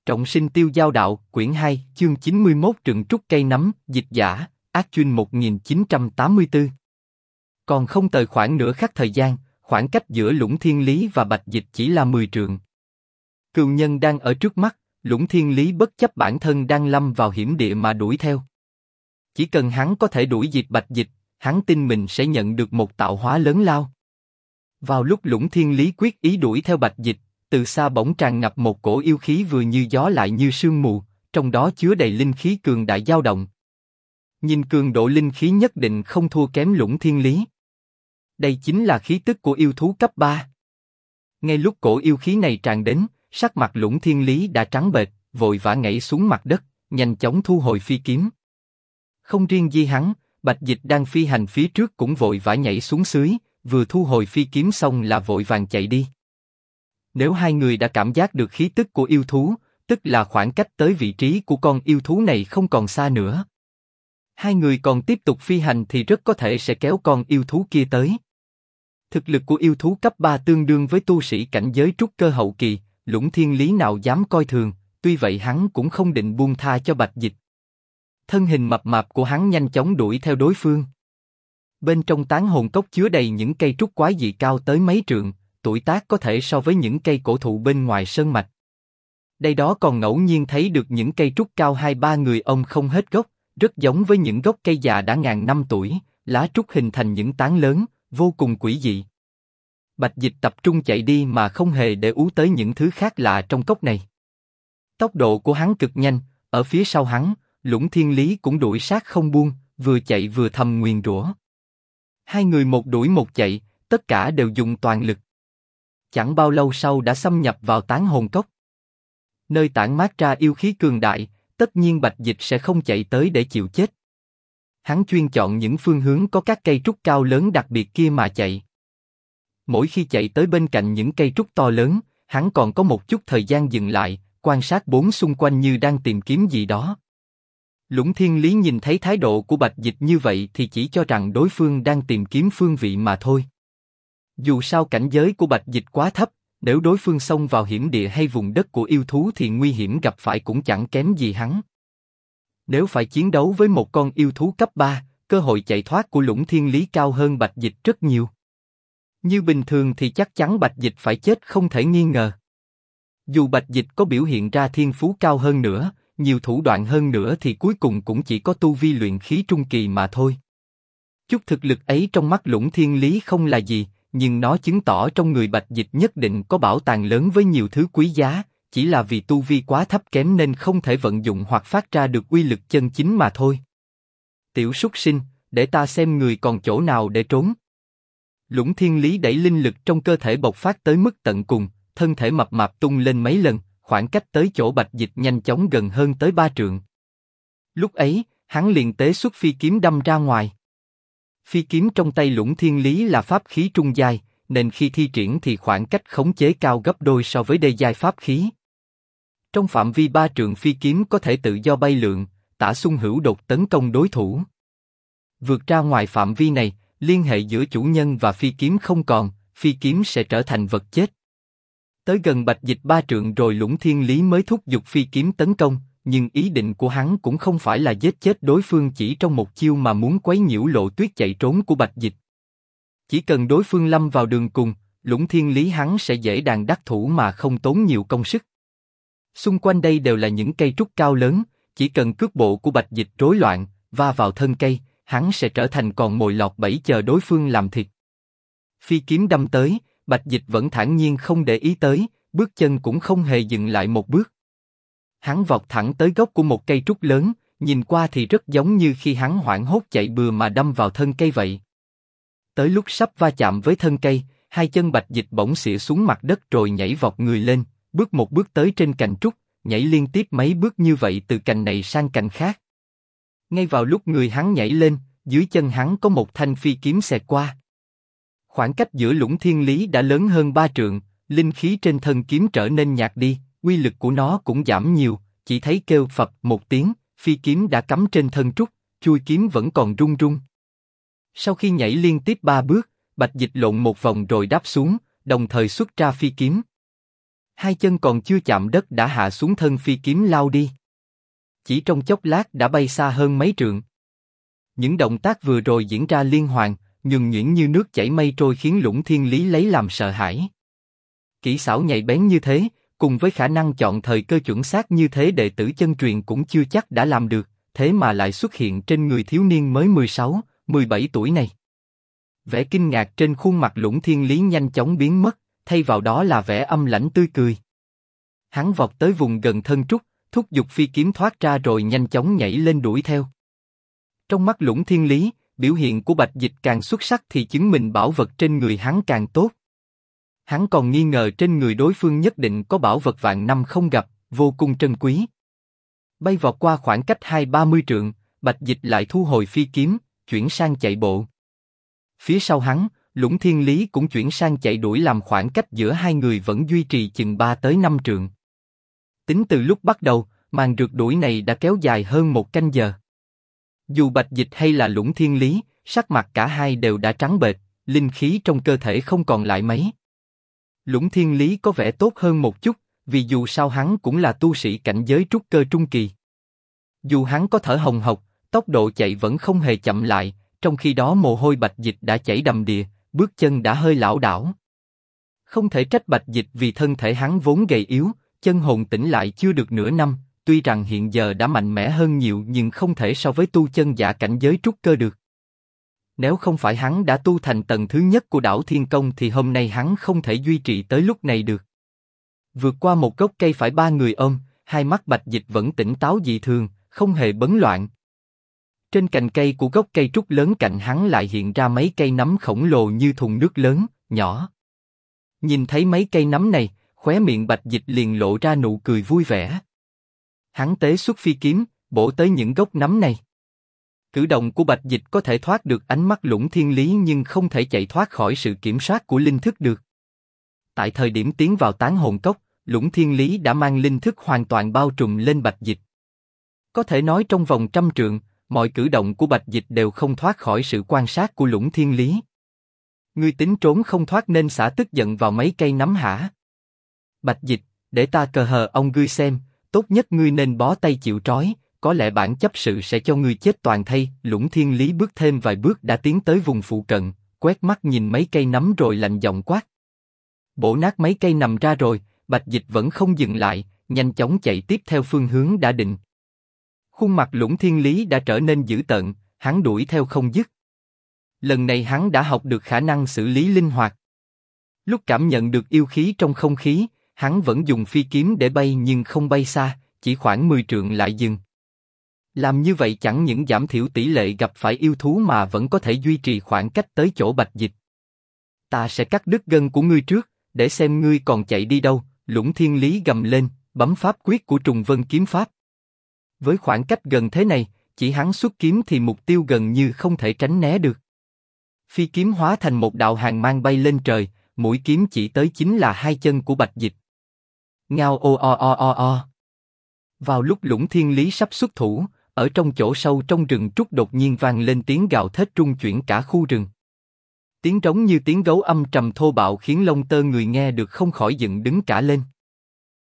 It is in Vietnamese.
Trọng sinh tiêu giao đạo, quyển 2, chương 91 Trượng trúc cây nắm, dịch giả, Ác Chuyên 1984. Còn không tới khoảng nửa khắc thời gian, khoảng cách giữa Lũng Thiên Lý và Bạch Dịch chỉ là 10 trượng. Cừu nhân đang ở trước mắt, Lũng Thiên Lý bất chấp bản thân đang lâm vào hiểm địa mà đuổi theo. Chỉ cần hắn có thể đuổi diệt Bạch Dịch, hắn tin mình sẽ nhận được một tạo hóa lớn lao. Vào lúc Lũng Thiên Lý quyết ý đuổi theo Bạch Dịch, từ xa bỗng tràn ngập một cổ yêu khí vừa như gió lại như sương mù, trong đó chứa đầy linh khí cường đại dao động. Nhìn cường độ linh khí nhất định không thua kém Lũng Thiên Lý. Đây chính là khí tức của yêu thú cấp 3. Ngay lúc cổ yêu khí này tràn đến, sắc mặt Lũng Thiên Lý đã trắng bệch, vội vã nhảy xuống mặt đất, nhanh chóng thu hồi phi kiếm. Không riêng gì hắn, Bạch Dịch đang phi hành phía trước cũng vội vã nhảy xuống dưới, vừa thu hồi phi kiếm xong là vội vàng chạy đi. Nếu hai người đã cảm giác được khí tức của yêu thú, tức là khoảng cách tới vị trí của con yêu thú này không còn xa nữa. Hai người còn tiếp tục phi hành thì rất có thể sẽ kéo con yêu thú kia tới. Thực lực của yêu thú cấp 3 tương đương với tu sĩ cảnh giới trúc cơ hậu kỳ, Lũng Thiên Lý nào dám coi thường, tuy vậy hắn cũng không định buông tha cho Bạch Dịch. Thân hình mập mạp của hắn nhanh chóng đuổi theo đối phương. Bên trong tán hồn cốc chứa đầy những cây trúc quái dị cao tới mấy trượng, tuổi tác có thể so với những cây cổ thụ bên ngoài sơn mạch. Đây đó còn ngẫu nhiên thấy được những cây trúc cao 2-3 người ông không hết gốc, rất giống với những gốc cây già đã ngàn năm tuổi, lá trúc hình thành những tán lớn, vô cùng quỷ dị. Bạch Dịch tập trung chạy đi mà không hề để ý tới những thứ khác lạ trong cốc này. Tốc độ của hắn cực nhanh, ở phía sau hắn, Lũng Thiên Lý cũng đuổi sát không buông, vừa chạy vừa thầm nguyền rủa. Hai người một đuổi một chạy, tất cả đều dùng toàn lực. Chẳng bao lâu sau đã xâm nhập vào tán hồn cốc. Nơi tản mát ra yêu khí cường đại, tất nhiên Bạch Dịch sẽ không chạy tới để chịu chết. Hắn chuyên chọn những phương hướng có các cây trúc cao lớn đặc biệt kia mà chạy. Mỗi khi chạy tới bên cạnh những cây trúc to lớn, hắn còn có một chút thời gian dừng lại, quan sát bốn xung quanh như đang tìm kiếm gì đó. Lũng Thiên Lý nhìn thấy thái độ của Bạch Dịch như vậy thì chỉ cho rằng đối phương đang tìm kiếm phương vị mà thôi. Dù sao cảnh giới của Bạch Dịch quá thấp, nếu đối phương xông vào hiểm địa hay vùng đất của yêu thú thì nguy hiểm gặp phải cũng chẳng kém gì hắn. Nếu phải chiến đấu với một con yêu thú cấp 3, cơ hội chạy thoát của Lũng Thiên Lý cao hơn Bạch Dịch rất nhiều. Như bình thường thì chắc chắn Bạch Dịch phải chết không thể nghi ngờ. Dù Bạch Dịch có biểu hiện ra thiên phú cao hơn nữa, nhiều thủ đoạn hơn nữa thì cuối cùng cũng chỉ có tu vi luyện khí trung kỳ mà thôi. Chút thực lực ấy trong mắt Lũng Thiên Lý không là gì, nhưng nó chứng tỏ trong người Bạch Dịch nhất định có bảo tàng lớn với nhiều thứ quý giá, chỉ là vì tu vi quá thấp kém nên không thể vận dụng hoặc phát ra được uy lực chân chính mà thôi. Tiểu súc sinh, để ta xem người còn chỗ nào để trốn. Lũng Thiên Lý đẩy linh lực trong cơ thể bộc phát tới mức tận cùng, thân thể mập mạp tung lên mấy lần, khoảng cách tới chỗ Bạch Dịch nhanh chóng gần hơn tới 3 trượng. Lúc ấy, hắn liền tế xuất phi kiếm đâm ra ngoài. Phi kiếm trong tay Lũng Thiên Lý là pháp khí trung giai, nên khi thi triển thì khoảng cách khống chế cao gấp đôi so với đê giai pháp khí. Trong phạm vi 3 trượng phi kiếm có thể tự do bay lượn, tả xung hữu đột tấn công đối thủ. Vượt ra ngoài phạm vi này, liên hệ giữa chủ nhân và phi kiếm không còn, phi kiếm sẽ trở thành vật chết. Tới gần Bạch Dịch 3 trượng rồi Lũng Thiên Lý mới thúc giục phi kiếm tấn công, nhưng ý định của hắn cũng không phải là giết chết đối phương chỉ trong một chiêu mà muốn quấy nhiễu lộ tuyết chạy trốn của Bạch Dịch. Chỉ cần đối phương lâm vào đường cùng, Lũng Thiên Lý hắn sẽ dễ dàng đắc thủ mà không tốn nhiều công sức. Xung quanh đây đều là những cây trúc cao lớn, chỉ cần cước bộ của Bạch Dịch rối loạn, va vào thân cây, hắn sẽ trở thành con mồi lọt bẫy chờ đối phương làm thịt. Phi kiếm đâm tới, Bạch Dịch vẫn thản nhiên không để ý tới, bước chân cũng không hề dừng lại một bước. Hắn vọt thẳng tới gốc của một cây trúc lớn, nhìn qua thì rất giống như khi hắn hoảng hốt chạy bừa mà đâm vào thân cây vậy. Tới lúc sắp va chạm với thân cây, hai chân Bạch Dịch bỗng xịa xuống mặt đất rồi nhảy vọt người lên, bước một bước tới trên cành trúc, nhảy liên tiếp mấy bước như vậy từ cành này sang cành khác. Ngay vào lúc người hắn nhảy lên, dưới chân hắn có một thanh phi kiếm xẹt qua. Khoảng cách giữa Lũng Thiên Lý đã lớn hơn 3 trượng, linh khí trên thân kiếm trở nên nhạt đi, uy lực của nó cũng giảm nhiều, chỉ thấy kêu phập một tiếng, phi kiếm đã cắm trên thân trúc, chuôi kiếm vẫn còn rung rung. Sau khi nhảy liên tiếp 3 bước, Bạch Dịch lộn một vòng rồi đáp xuống, đồng thời xuất ra phi kiếm. Hai chân còn chưa chạm đất đã hạ xuống thân phi kiếm lao đi. Chỉ trong chốc lát đã bay xa hơn mấy trượng. Những động tác vừa rồi diễn ra liên hoàn, nhuần nhuyễn như nước chảy mây trôi khiến Lũng Thiên Lý lấy làm sợ hãi. Kỹ xảo nhạy bén như thế, cùng với khả năng chọn thời cơ chuẩn xác như thế đệ tử chân truyền cũng chưa chắc đã làm được, thế mà lại xuất hiện trên người thiếu niên mới 16, 17 tuổi này. Vẻ kinh ngạc trên khuôn mặt Lũng Thiên Lý nhanh chóng biến mất, thay vào đó là vẻ âm lãnh tươi cười. Hắn vọt tới vùng gần thân trúc, thúc giục phi kiếm thoát ra rồi nhanh chóng nhảy lên đuổi theo. Trong mắt Lũng Thiên Lý, biểu hiện của Bạch Dịch càng xuất sắc thì chứng minh bảo vật trên người hắn càng tốt. Hắn còn nghi ngờ trên người đối phương nhất định có bảo vật vạn năm không gặp, vô cùng trân quý. Bay vọt qua khoảng cách 20-30 trượng, Bạch Dịch lại thu hồi phi kiếm, chuyển sang chạy bộ. Phía sau hắn, Lũng Thiên Lý cũng chuyển sang chạy đuổi làm khoảng cách giữa hai người vẫn duy trì chừng 3-5 trượng. Tính từ lúc bắt đầu, màn rượt đuổi này đã kéo dài hơn 1 canh giờ. Dù Bạch Dịch hay là Lũng Thiên Lý, sắc mặt cả hai đều đã trắng bệch, linh khí trong cơ thể không còn lại mấy. Lũng Thiên Lý có vẻ tốt hơn một chút, vì dù sao hắn cũng là tu sĩ cảnh giới trúc cơ trung kỳ. Dù hắn có thở hồng hộc, tốc độ chạy vẫn không hề chậm lại, trong khi đó mồ hôi Bạch Dịch đã chảy đầm đìa, bước chân đã hơi lảo đảo. Không thể trách Bạch Dịch vì thân thể hắn vốn gầy yếu, chân hồn tỉnh lại chưa được nửa năm, tuy rằng hiện giờ đã mạnh mẽ hơn nhiều nhưng không thể so với tu chân giả cảnh giới trúc cơ được. Nếu không phải hắn đã tu thành tầng thứ nhất của đảo Thiên Công thì hôm nay hắn không thể duy trì tới lúc này được. Vượt qua một gốc cây phải 3 người ôm, hai mắt Bạch Dịch vẫn tỉnh táo dị thường, không hề bấn loạn. Trên cành cây của gốc cây trúc lớn cạnh hắn lại hiện ra mấy cây nấm khổng lồ như thùng nước lớn, nhỏ. Nhìn thấy mấy cây nấm này, khóe miệng Bạch Dịch liền lộ ra nụ cười vui vẻ. Hắn tế xuất phi kiếm, bổ tới những gốc nấm này. Cử động của Bạch Dịch có thể thoát được ánh mắt Lũng Thiên Lý nhưng không thể chạy thoát khỏi sự kiểm soát của linh thức được. Tại thời điểm tiến vào tán hồn cốc, Lũng Thiên Lý đã mang linh thức hoàn toàn bao trùm lên Bạch Dịch. Có thể nói trong vòng 100 trượng, mọi cử động của Bạch Dịch đều không thoát khỏi sự quan sát của Lũng Thiên Lý. Ngươi tính trốn không thoát nên xả tức giận vào mấy cây nấm hả? Bạch Dịch, để ta cờ hờ ông ngươi xem, tốt nhất ngươi nên bó tay chịu trói, có lẽ bản chấp sự sẽ cho ngươi chết toàn thây. Lũng Thiên Lý bước thêm vài bước đã tiến tới vùng phụ cận, quét mắt nhìn mấy cây nấm rồi lạnh giọng quát. Bổ nát mấy cây nằm ra rồi, Bạch Dịch vẫn không dừng lại, nhanh chóng chạy tiếp theo phương hướng đã định. Khuôn mặt Lũng Thiên Lý đã trở nên dữ tợn, hắn đuổi theo không dứt. Lần này hắn đã học được khả năng xử lý linh hoạt. Lúc cảm nhận được yêu khí trong không khí, hắn vẫn dùng phi kiếm để bay nhưng không bay xa, chỉ khoảng 10 trượng lại dừng. Làm như vậy chẳng những giảm thiểu tỷ lệ gặp phải yêu thú mà vẫn có thể duy trì khoảng cách tới chỗ Bạch Dịch. Ta sẽ cắt đứt gân của ngươi trước, để xem ngươi còn chạy đi đâu. Lũng Thiên Lý gầm lên, bấm pháp quyết của Trùng Vân Kiếm Pháp. Với khoảng cách gần thế này, chỉ hắn xuất kiếm thì mục tiêu gần như không thể tránh né được. Phi kiếm hóa thành một đạo hàn mang bay lên trời, mũi kiếm chỉ tới chính là hai chân của Bạch Dịch. Ngao o o o o o. Vào lúc Lũng Thiên Lý sắp xuất thủ, ở trong chỗ sâu trong rừng trúc đột nhiên vang lên tiếng gào thét trung chuyển cả khu rừng. Tiếng trống như tiếng gấu âm trầm thô bạo khiến lông tơ người nghe được không khỏi dựng đứng cả lên.